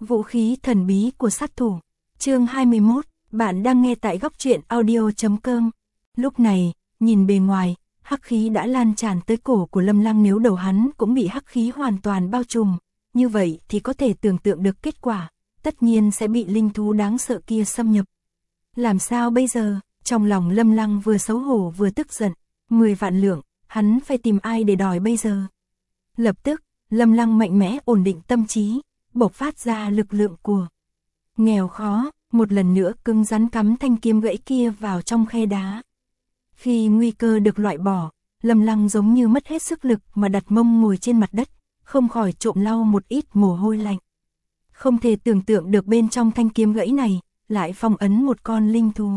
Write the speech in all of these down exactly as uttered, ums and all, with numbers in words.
Vũ khí thần bí của sát thủ. Chương hai mươi mốt, bạn đang nghe tại góc truyện audio chấm com. Lúc này, nhìn bề ngoài, hắc khí đã lan tràn tới cổ của Lâm Lăng, nếu đầu hắn cũng bị hắc khí hoàn toàn bao trùm, như vậy thì có thể tưởng tượng được kết quả, tất nhiên sẽ bị linh thú đáng sợ kia xâm nhập. Làm sao bây giờ? Trong lòng Lâm Lăng vừa xấu hổ vừa tức giận, mười vạn lượng, hắn phải tìm ai để đòi bây giờ? Lập tức, Lâm Lăng mạnh mẽ ổn định tâm trí, bộc phát ra lực lượng của nghèo khó, một lần nữa cứng rắn cắm thanh kiếm gãy kia vào trong khe đá. Khi nguy cơ được loại bỏ, Lâm Lăng giống như mất hết sức lực mà đặt mông ngồi trên mặt đất, không khỏi trộm lau một ít mồ hôi lạnh. Không thể tưởng tượng được bên trong thanh kiếm gãy này, lại phong ấn một con linh thú.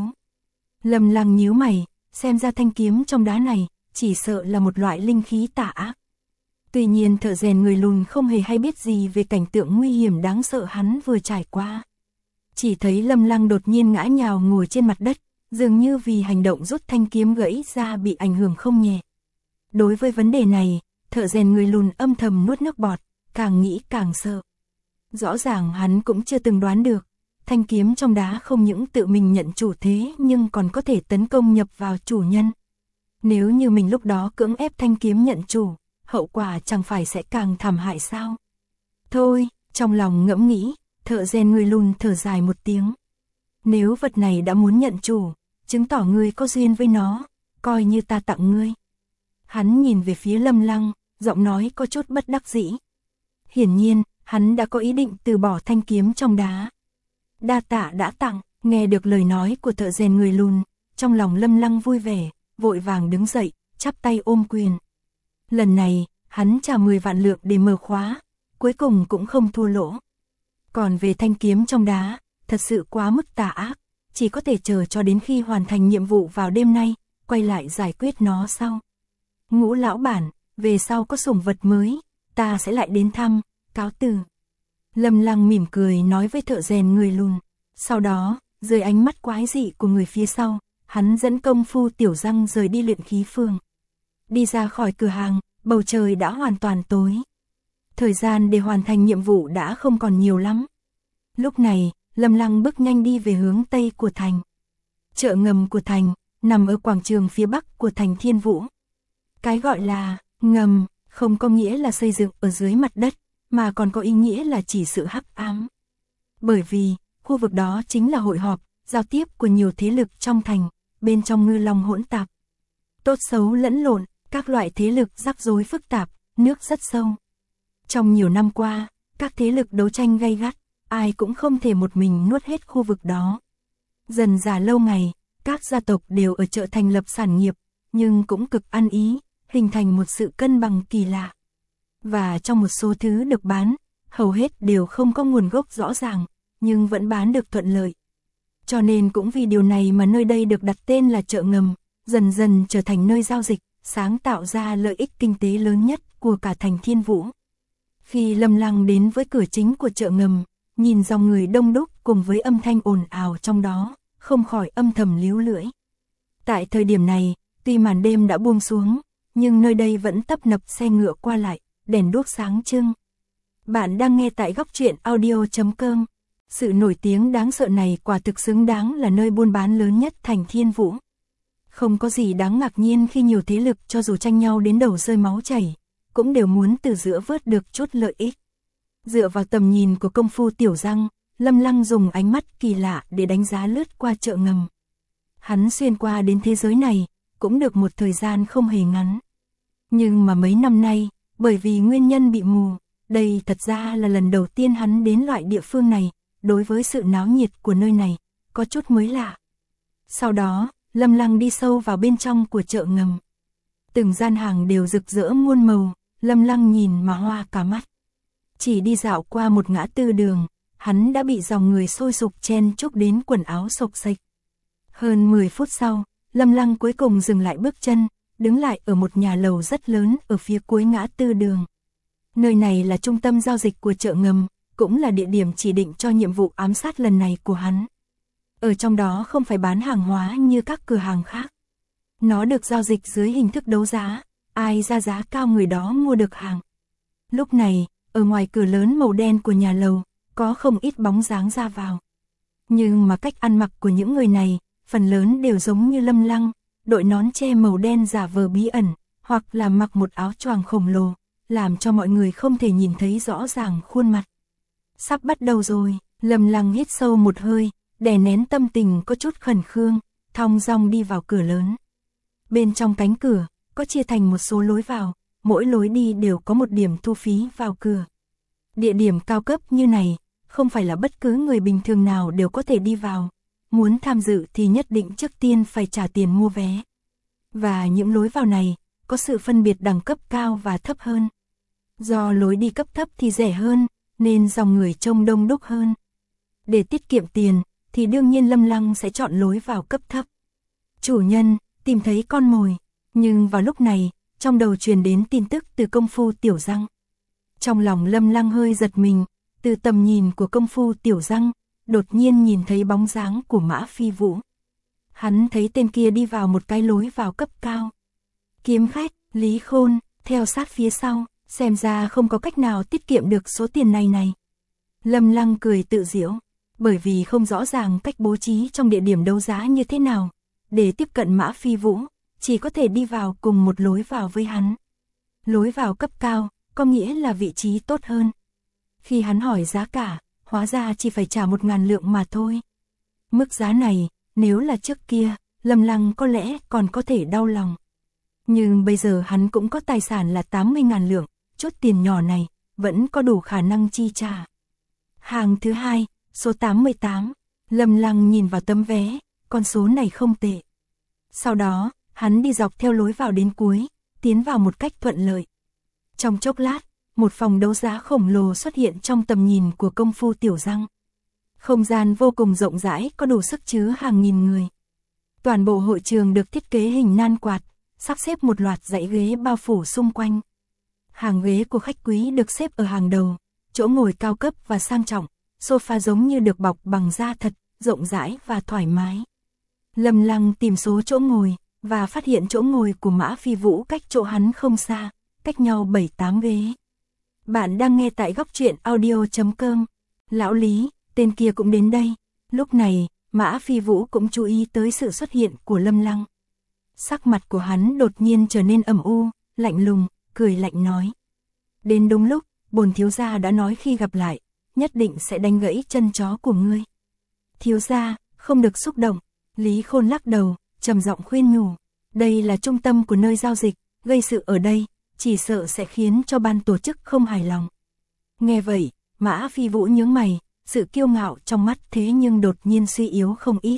Lâm Lăng nhíu mày, xem ra thanh kiếm trong đá này, chỉ sợ là một loại linh khí tà ác. Tuy nhiên thợ rèn người lùn không hề hay biết gì về cảnh tượng nguy hiểm đáng sợ hắn vừa trải qua. Chỉ thấy Lâm Lăng đột nhiên ngã nhào ngồi trên mặt đất, dường như vì hành động rút thanh kiếm gãy ra bị ảnh hưởng không nhẹ. Đối với vấn đề này, thợ rèn người lùn âm thầm nuốt nước bọt, càng nghĩ càng sợ. Rõ ràng hắn cũng chưa từng đoán được, thanh kiếm trong đá không những tự mình nhận chủ thế nhưng còn có thể tấn công nhập vào chủ nhân. Nếu như mình lúc đó cưỡng ép thanh kiếm nhận chủ, hậu quả chẳng phải sẽ càng thảm hại sao? Thôi, trong lòng ngẫm nghĩ, thợ rèn người lùn thở dài một tiếng. Nếu vật này đã muốn nhận chủ, chứng tỏ ngươi có duyên với nó, coi như ta tặng ngươi. Hắn nhìn về phía Lâm Lăng, giọng nói có chút bất đắc dĩ. Hiển nhiên, hắn đã có ý định từ bỏ thanh kiếm trong đá. Đa tạ đã tặng, nghe được lời nói của thợ rèn người lùn, trong lòng Lâm Lăng vui vẻ, vội vàng đứng dậy, chắp tay ôm quyền. Lần này, hắn trả mười vạn lượng để mở khóa, cuối cùng cũng không thua lỗ. Còn về thanh kiếm trong đá, thật sự quá mức tà ác, chỉ có thể chờ cho đến khi hoàn thành nhiệm vụ vào đêm nay, quay lại giải quyết nó sau. Ngũ lão bản, về sau có sủng vật mới, ta sẽ lại đến thăm, cáo từ. Lâm Lăng mỉm cười nói với thợ rèn người lùn. Sau đó, dưới ánh mắt quái dị của người phía sau, hắn dẫn công phu Tiểu Răng rời đi luyện khí phường. Đi ra khỏi cửa hàng, bầu trời đã hoàn toàn tối. Thời gian để hoàn thành nhiệm vụ đã không còn nhiều lắm. Lúc này, Lâm Lăng bước nhanh đi về hướng tây của thành. Chợ ngầm của thành, nằm ở quảng trường phía bắc của thành Thiên Vũ. Cái gọi là ngầm, không có nghĩa là xây dựng ở dưới mặt đất, mà còn có ý nghĩa là chỉ sự hắc ám. Bởi vì, khu vực đó chính là hội họp, giao tiếp của nhiều thế lực trong thành, bên trong ngư long hỗn tạp. Tốt xấu lẫn lộn, các loại thế lực rắc rối phức tạp, nước rất sâu. Trong nhiều năm qua, các thế lực đấu tranh gay gắt, ai cũng không thể một mình nuốt hết khu vực đó. Dần dà lâu ngày, các gia tộc đều ở chợ thành lập sản nghiệp, nhưng cũng cực ăn ý, hình thành một sự cân bằng kỳ lạ. Và trong một số thứ được bán, hầu hết đều không có nguồn gốc rõ ràng, nhưng vẫn bán được thuận lợi. Cho nên cũng vì điều này mà nơi đây được đặt tên là chợ ngầm, dần dần trở thành nơi giao dịch, sáng tạo ra lợi ích kinh tế lớn nhất của cả thành Thiên Vũ. Khi Lâm Lăng đến với cửa chính của chợ ngầm, nhìn dòng người đông đúc cùng với âm thanh ồn ào trong đó, không khỏi âm thầm líu lưỡi. Tại thời điểm này, tuy màn đêm đã buông xuống, nhưng nơi đây vẫn tấp nập xe ngựa qua lại, đèn đuốc sáng trưng. Bạn đang nghe tại góc truyện audio chấm com. Sự nổi tiếng đáng sợ này quả thực xứng đáng là nơi buôn bán lớn nhất thành Thiên Vũ. Không có gì đáng ngạc nhiên khi nhiều thế lực cho dù tranh nhau đến đầu rơi máu chảy, cũng đều muốn từ giữa vớt được chút lợi ích. Dựa vào tầm nhìn của công phu Tiểu Răng, Lâm Lăng dùng ánh mắt kỳ lạ để đánh giá lướt qua chợ ngầm. Hắn xuyên qua đến thế giới này, cũng được một thời gian không hề ngắn. Nhưng mà mấy năm nay, bởi vì nguyên nhân bị mù, đây thật ra là lần đầu tiên hắn đến loại địa phương này, đối với sự náo nhiệt của nơi này, có chút mới lạ. Sau đó, Lâm Lăng đi sâu vào bên trong của chợ ngầm. Từng gian hàng đều rực rỡ muôn màu, Lâm Lăng nhìn mà hoa cả mắt. Chỉ đi dạo qua một ngã tư đường, hắn đã bị dòng người sôi sục chen chúc đến quần áo xộc xệch. Hơn mười phút sau, Lâm Lăng cuối cùng dừng lại bước chân, đứng lại ở một nhà lầu rất lớn ở phía cuối ngã tư đường. Nơi này là trung tâm giao dịch của chợ ngầm, cũng là địa điểm chỉ định cho nhiệm vụ ám sát lần này của hắn. Ở trong đó không phải bán hàng hóa như các cửa hàng khác. Nó được giao dịch dưới hình thức đấu giá, ai ra giá cao người đó mua được hàng. Lúc này, ở ngoài cửa lớn màu đen của nhà lầu, có không ít bóng dáng ra vào. Nhưng mà cách ăn mặc của những người này, phần lớn đều giống như Lâm Lăng, đội nón che màu đen giả vờ bí ẩn, hoặc là mặc một áo choàng khổng lồ, làm cho mọi người không thể nhìn thấy rõ ràng khuôn mặt. Sắp bắt đầu rồi, Lâm Lăng hít sâu một hơi, đè nén tâm tình có chút khẩn khương, thong dong đi vào cửa lớn. Bên trong cánh cửa, có chia thành một số lối vào, mỗi lối đi đều có một điểm thu phí vào cửa. Địa điểm cao cấp như này, không phải là bất cứ người bình thường nào đều có thể đi vào. Muốn tham dự thì nhất định trước tiên phải trả tiền mua vé. Và những lối vào này, có sự phân biệt đẳng cấp cao và thấp hơn. Do lối đi cấp thấp thì rẻ hơn, nên dòng người trông đông đúc hơn. Để tiết kiệm tiền, thì đương nhiên Lâm Lăng sẽ chọn lối vào cấp thấp. Chủ nhân, tìm thấy con mồi. Nhưng vào lúc này, trong đầu truyền đến tin tức từ công phu Tiểu Răng. Trong lòng Lâm Lăng hơi giật mình, từ tầm nhìn của công phu Tiểu Răng, đột nhiên nhìn thấy bóng dáng của Mã Phi Vũ. Hắn thấy tên kia đi vào một cái lối vào cấp cao. Kiếm khách, Lý Khôn, theo sát phía sau, xem ra không có cách nào tiết kiệm được số tiền này này. Lâm Lăng cười tự giễu, bởi vì không rõ ràng cách bố trí trong địa điểm đấu giá như thế nào. Để tiếp cận Mã Phi Vũ, chỉ có thể đi vào cùng một lối vào với hắn. Lối vào cấp cao, có nghĩa là vị trí tốt hơn. Khi hắn hỏi giá cả, hóa ra chỉ phải trả một ngàn lượng mà thôi. Mức giá này, nếu là trước kia, Lâm Lăng có lẽ còn có thể đau lòng. Nhưng bây giờ hắn cũng có tài sản là tám mươi ngàn lượng, chút tiền nhỏ này, vẫn có đủ khả năng chi trả. Hàng thứ hai, số tám mươi tám, Lâm Lăng nhìn vào tấm vé, con số này không tệ. Sau đó, hắn đi dọc theo lối vào đến cuối, tiến vào một cách thuận lợi. Trong chốc lát, một phòng đấu giá khổng lồ xuất hiện trong tầm nhìn của công phu Tiểu Răng. Không gian vô cùng rộng rãi, có đủ sức chứa hàng nghìn người. Toàn bộ hội trường được thiết kế hình nan quạt, sắp xếp một loạt dãy ghế bao phủ xung quanh. Hàng ghế của khách quý được xếp ở hàng đầu, chỗ ngồi cao cấp và sang trọng, sofa giống như được bọc bằng da thật, rộng rãi và thoải mái. Lâm Lăng tìm số chỗ ngồi, và phát hiện chỗ ngồi của Mã Phi Vũ cách chỗ hắn không xa, cách nhau bảy tám ghế. Bạn đang nghe tại góc truyện audio chấm com. Lão Lý, tên kia cũng đến đây. Lúc này, Mã Phi Vũ cũng chú ý tới sự xuất hiện của Lâm Lăng. Sắc mặt của hắn đột nhiên trở nên ẩm u, lạnh lùng, cười lạnh nói. Đến đúng lúc, bổn thiếu gia đã nói khi gặp lại, nhất định sẽ đánh gãy chân chó của ngươi. Thiếu gia, không được xúc động. Lý Khôn lắc đầu, trầm giọng khuyên nhủ. Đây là trung tâm của nơi giao dịch, gây sự ở đây, chỉ sợ sẽ khiến cho ban tổ chức không hài lòng. Nghe vậy, Mã Phi Vũ nhướng mày, sự kiêu ngạo trong mắt thế nhưng đột nhiên suy yếu không ít.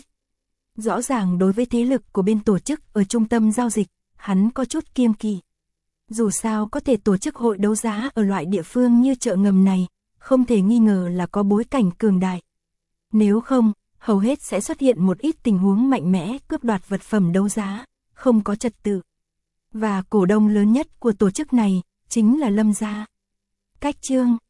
Rõ ràng đối với thế lực của bên tổ chức ở trung tâm giao dịch, hắn có chút kiêng kỵ. Dù sao có thể tổ chức hội đấu giá ở loại địa phương như chợ ngầm này, không thể nghi ngờ là có bối cảnh cường đại. Nếu không, hầu hết sẽ xuất hiện một ít tình huống mạnh mẽ cướp đoạt vật phẩm đấu giá, không có trật tự. Và cổ đông lớn nhất của tổ chức này, chính là Lâm gia. Cách chương